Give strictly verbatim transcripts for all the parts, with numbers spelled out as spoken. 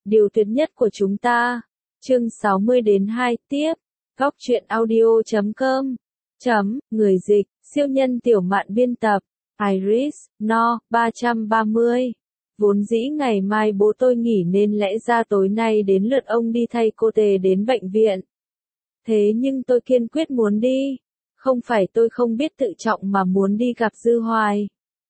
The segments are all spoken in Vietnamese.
điều tuyệt nhất của chúng ta. Chương sáu mươi đến hai tiếp. Góc truyện audio chấm com. Chấm, người dịch, siêu nhân tiểu mạn biên tập. Iris, no, ba trăm ba mươi. Vốn dĩ ngày mai bố tôi nghỉ nên lẽ ra tối nay đến lượt ông đi thay cô Tề đến bệnh viện. Thế nhưng tôi kiên quyết muốn đi. Không phải tôi không biết tự trọng mà muốn đi gặp Dư Hoài.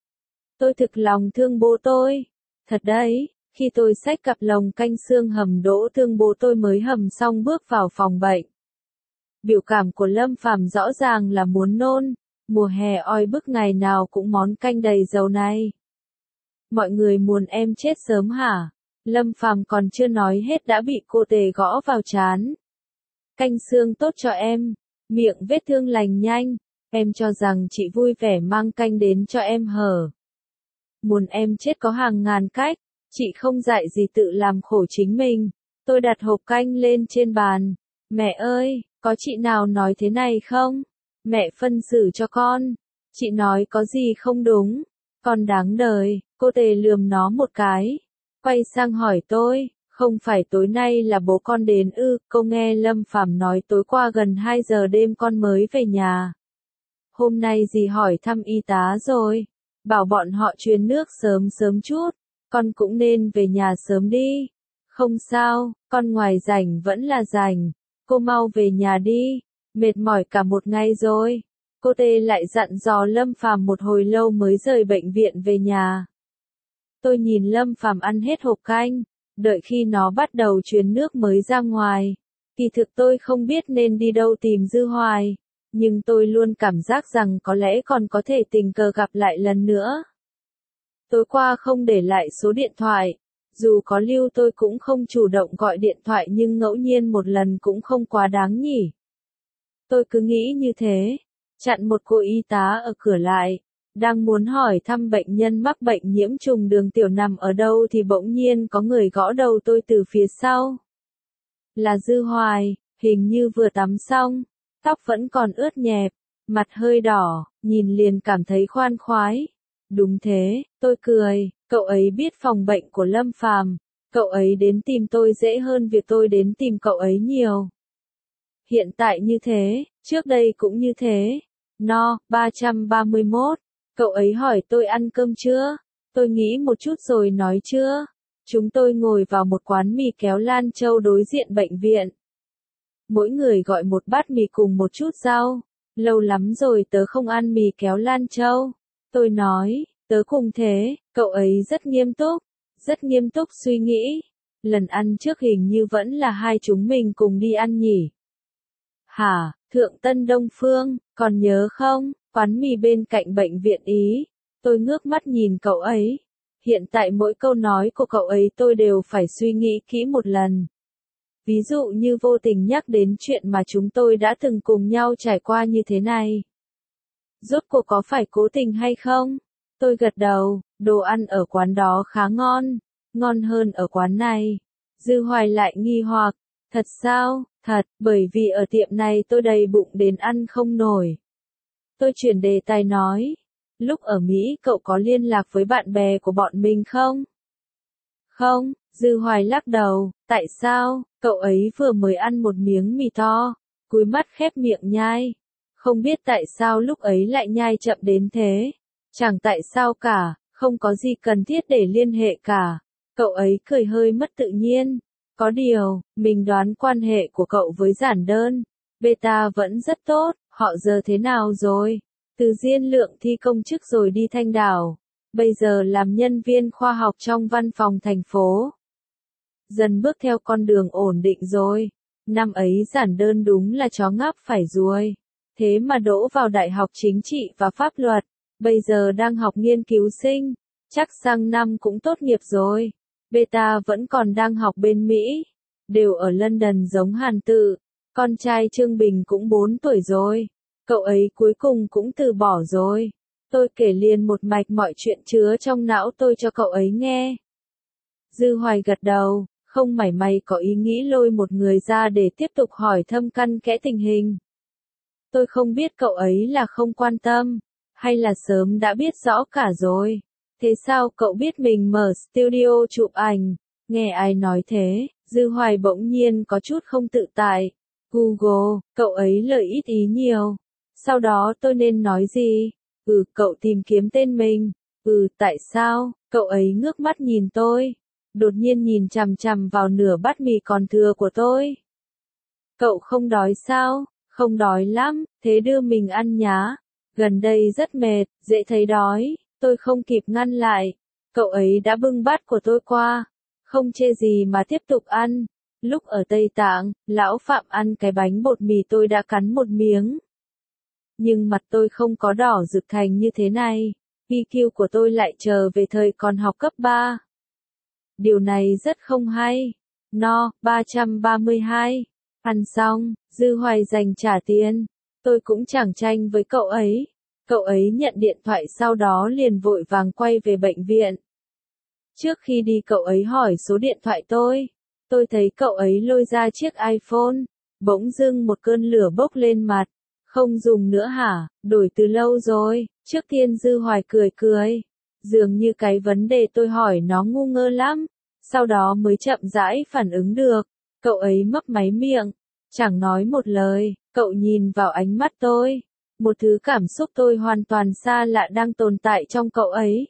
Tôi thực lòng thương bố tôi. Thật đấy, khi tôi xách cặp lồng canh xương hầm đỗ thương bố tôi mới hầm xong bước vào phòng bệnh. Biểu cảm của Lâm Phàm rõ ràng là muốn nôn. Mùa hè oi bức ngày nào cũng món canh đầy dầu này. Mọi người muốn em chết sớm hả? Lâm Phàm còn chưa nói hết đã bị cô Tề gõ vào trán. Canh xương tốt cho em, miệng vết thương lành nhanh, em cho rằng chị vui vẻ mang canh đến cho em hở. Muốn em chết có hàng ngàn cách, chị không dạy gì tự làm khổ chính mình. Tôi đặt hộp canh lên trên bàn. Mẹ ơi, có chị nào nói thế này không? Mẹ phân xử cho con. Chị nói có gì không đúng? Con đáng đời. Cô Tề lườm nó một cái. Quay sang hỏi tôi, không phải tối nay là bố con đến ư? Cô nghe Lâm Phàm nói tối qua gần hai giờ đêm con mới về nhà. Hôm nay dì hỏi thăm y tá rồi. Bảo bọn họ truyền nước sớm sớm chút. Con cũng nên về nhà sớm đi. Không sao, con ngoài rảnh vẫn là rảnh. Cô mau về nhà đi. Mệt mỏi cả một ngày rồi. Cô Tề lại dặn dò Lâm Phàm một hồi lâu mới rời bệnh viện về nhà. Tôi nhìn Lâm Phàm ăn hết hộp canh, đợi khi nó bắt đầu truyền nước mới ra ngoài. Kỳ thực tôi không biết nên đi đâu tìm Dư Hoài, nhưng tôi luôn cảm giác rằng có lẽ còn có thể tình cờ gặp lại lần nữa. Tối qua không để lại số điện thoại, dù có lưu tôi cũng không chủ động gọi điện thoại nhưng ngẫu nhiên một lần cũng không quá đáng nhỉ. Tôi cứ nghĩ như thế, chặn một cô y tá ở cửa lại. Đang muốn hỏi thăm bệnh nhân mắc bệnh nhiễm trùng đường tiểu nằm ở đâu thì bỗng nhiên có người gõ đầu tôi từ phía sau. Là Dư Hoài, hình như vừa tắm xong, tóc vẫn còn ướt nhẹp, mặt hơi đỏ, nhìn liền cảm thấy khoan khoái. Đúng thế, tôi cười, cậu ấy biết phòng bệnh của Lâm Phàm, cậu ấy đến tìm tôi dễ hơn việc tôi đến tìm cậu ấy nhiều. Hiện tại như thế, trước đây cũng như thế. No, ba trăm ba mươi mốt. Cậu ấy hỏi tôi ăn cơm chưa? Tôi nghĩ một chút rồi nói chưa. Chúng tôi ngồi vào một quán mì kéo Lan Châu đối diện bệnh viện. Mỗi người gọi một bát mì cùng một chút rau. Lâu lắm rồi tớ không ăn mì kéo Lan Châu. Tôi nói, tớ cùng thế. Cậu ấy rất nghiêm túc, rất nghiêm túc suy nghĩ. Lần ăn trước hình như vẫn là hai chúng mình cùng đi ăn nhỉ. Hả, Thượng Tân Đông Phương, còn nhớ không? Quán mì bên cạnh bệnh viện Ý. Tôi ngước mắt nhìn cậu ấy. Hiện tại mỗi câu nói của cậu ấy tôi đều phải suy nghĩ kỹ một lần. Ví dụ như vô tình nhắc đến chuyện mà chúng tôi đã từng cùng nhau trải qua như thế này. Rốt cuộc có phải cố tình hay không? Tôi gật đầu, đồ ăn ở quán đó khá ngon, ngon hơn ở quán này. Dư Hoài lại nghi hoặc, thật sao? Thật, bởi vì ở tiệm này tôi đầy bụng đến ăn không nổi. Tôi chuyển đề tài nói, lúc ở Mỹ cậu có liên lạc với bạn bè của bọn mình không? Không, Dư Hoài lắc đầu, tại sao? Cậu ấy vừa mới ăn một miếng mì to, cúi mắt khép miệng nhai. Không biết tại sao lúc ấy lại nhai chậm đến thế. Chẳng tại sao cả, không có gì cần thiết để liên hệ cả. Cậu ấy cười hơi mất tự nhiên. Có điều, mình đoán quan hệ của cậu với giản đơn, beta vẫn rất tốt, họ giờ thế nào rồi? Từ Diên Lượng thi công chức rồi đi Thanh Đảo, bây giờ làm nhân viên khoa học trong văn phòng thành phố. Dần bước theo con đường ổn định rồi. Năm ấy giản đơn đúng là chó ngáp phải ruồi. Thế mà đỗ vào Đại học Chính trị và Pháp luật, bây giờ đang học nghiên cứu sinh, chắc sang năm cũng tốt nghiệp rồi. Beta vẫn còn đang học bên Mỹ, đều ở London giống Hàn Tự. Con trai Trương Bình cũng bốn tuổi rồi, cậu ấy cuối cùng cũng từ bỏ rồi. Tôi kể liền một mạch mọi chuyện chứa trong não tôi cho cậu ấy nghe. Dư Hoài gật đầu, không mảy may có ý nghĩ lôi một người ra để tiếp tục hỏi thâm căn kẽ tình hình. Tôi không biết cậu ấy là không quan tâm, hay là sớm đã biết rõ cả rồi. Thế sao cậu biết mình mở studio chụp ảnh? Nghe ai nói thế, Dư Hoài bỗng nhiên có chút không tự tại. Google, cậu ấy lời ít ý nhiều. Sau đó tôi nên nói gì? Ừ, cậu tìm kiếm tên mình. Ừ, tại sao? Cậu ấy ngước mắt nhìn tôi. Đột nhiên nhìn chằm chằm vào nửa bát mì còn thừa của tôi. Cậu không đói sao? Không đói lắm, thế đưa mình ăn nhá. Gần đây rất mệt, dễ thấy đói. Tôi không kịp ngăn lại. Cậu ấy đã bưng bát của tôi qua. Không chê gì mà tiếp tục ăn. Lúc ở Tây Tạng, lão Phạm ăn cái bánh bột mì tôi đã cắn một miếng. Nhưng mặt tôi không có đỏ rực thành như thế này. i kiu của tôi lại trở về thời còn học cấp ba. Điều này rất không hay. No, ba trăm ba mươi hai. Ăn xong, Dư Hoài dành trả tiền. Tôi cũng chẳng tranh với cậu ấy. Cậu ấy nhận điện thoại sau đó liền vội vàng quay về bệnh viện. Trước khi đi cậu ấy hỏi số điện thoại tôi. Tôi thấy cậu ấy lôi ra chiếc iPhone. Bỗng dưng một cơn lửa bốc lên mặt. Không dùng nữa hả? Đổi từ lâu rồi. Trước tiên Dư Hoài cười cười. Dường như cái vấn đề tôi hỏi nó ngu ngơ lắm. Sau đó mới chậm rãi phản ứng được. Cậu ấy mấp máy miệng. Chẳng nói một lời. Cậu nhìn vào ánh mắt tôi. Một thứ cảm xúc tôi hoàn toàn xa lạ đang tồn tại trong cậu ấy.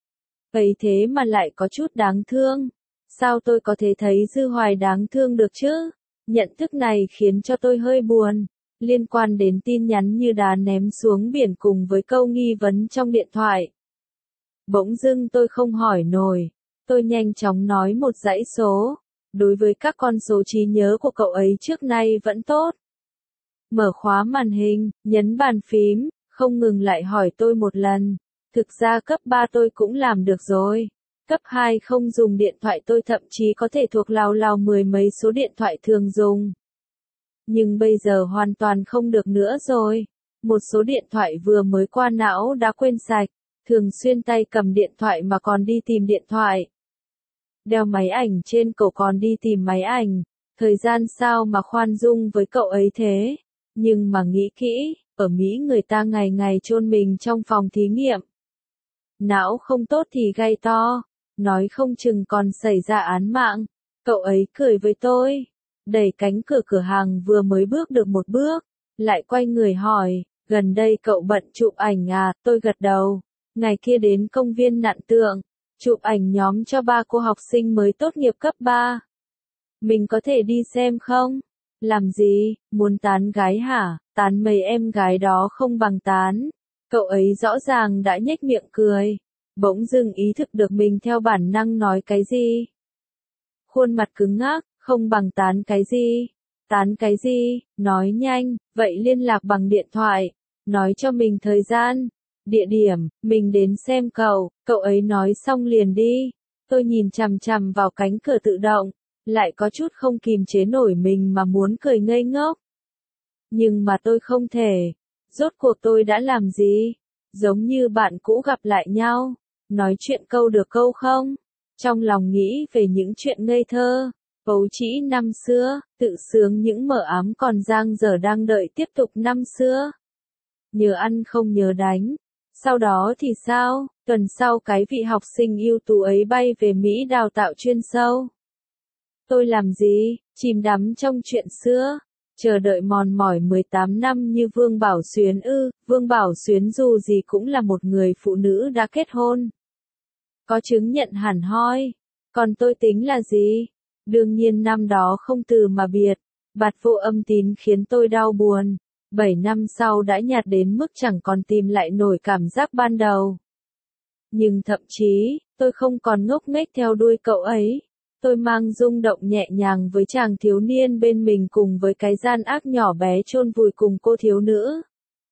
Ấy thế mà lại có chút đáng thương. Sao tôi có thể thấy Dư Hoài đáng thương được chứ? Nhận thức này khiến cho tôi hơi buồn. Liên quan đến tin nhắn như đá ném xuống biển cùng với câu nghi vấn trong điện thoại. Bỗng dưng tôi không hỏi nổi. Tôi nhanh chóng nói một dãy số. Đối với các con số trí nhớ của cậu ấy trước nay vẫn tốt. Mở khóa màn hình, nhấn bàn phím, không ngừng lại hỏi tôi một lần. Thực ra cấp ba tôi cũng làm được rồi. Cấp hai không dùng điện thoại tôi thậm chí có thể thuộc lào lào mười mấy số điện thoại thường dùng. Nhưng bây giờ hoàn toàn không được nữa rồi. Một số điện thoại vừa mới qua não đã quên sạch. Thường xuyên tay cầm điện thoại mà còn đi tìm điện thoại. Đeo máy ảnh trên cổ còn đi tìm máy ảnh. Thời gian sao mà khoan dung với cậu ấy thế. Nhưng mà nghĩ kỹ, ở Mỹ người ta ngày ngày chôn mình trong phòng thí nghiệm. Não không tốt thì gay to. Nói không chừng còn xảy ra án mạng. Cậu ấy cười với tôi. Đẩy cánh cửa cửa hàng vừa mới bước được một bước. Lại quay người hỏi. Gần đây cậu bận chụp ảnh à? Tôi gật đầu. Ngày kia đến công viên Nặn Tượng. Chụp ảnh nhóm cho ba cô học sinh mới tốt nghiệp cấp ba. Mình có thể đi xem không? Làm gì? Muốn tán gái hả? Tán mấy em gái đó không bằng tán. Cậu ấy rõ ràng đã nhếch miệng cười. Bỗng dưng ý thức được mình theo bản năng nói cái gì. Khuôn mặt cứng ngắc, không bằng tán cái gì. Tán cái gì? Nói nhanh, vậy liên lạc bằng điện thoại. Nói cho mình thời gian. Địa điểm, mình đến xem cậu. Cậu ấy nói xong liền đi. Tôi nhìn chằm chằm vào cánh cửa tự động. Lại có chút không kìm chế nổi mình mà muốn cười ngây ngốc. Nhưng mà tôi không thể. Rốt cuộc tôi đã làm gì? Giống như bạn cũ gặp lại nhau. Nói chuyện câu được câu không? Trong lòng nghĩ về những chuyện ngây thơ. Ấu trĩ năm xưa, tự sướng những mờ ám còn dang dở đang đợi tiếp tục năm xưa. Nhớ ăn không nhớ đánh. Sau đó thì sao? Tuần sau cái vị học sinh ưu tú ấy bay về Mỹ đào tạo chuyên sâu. Tôi làm gì? Chìm đắm trong chuyện xưa. Chờ đợi mòn mỏi mười tám năm như Vương Bảo Xuyến ư. Vương Bảo Xuyến dù gì cũng là một người phụ nữ đã kết hôn. Có chứng nhận hẳn hoi. Còn tôi tính là gì? Đương nhiên năm đó không từ mà biệt. Bạt vô âm tín khiến tôi đau buồn. Bảy năm sau đã nhạt đến mức chẳng còn tìm lại nổi cảm giác ban đầu. Nhưng thậm chí, tôi không còn ngốc nghếch theo đuôi cậu ấy. Tôi mang rung động nhẹ nhàng với chàng thiếu niên bên mình cùng với cái gian ác nhỏ bé chôn vùi cùng cô thiếu nữ.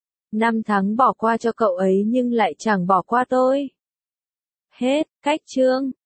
Năm tháng bỏ qua cho cậu ấy nhưng lại chẳng bỏ qua tôi. Hết, cách chương.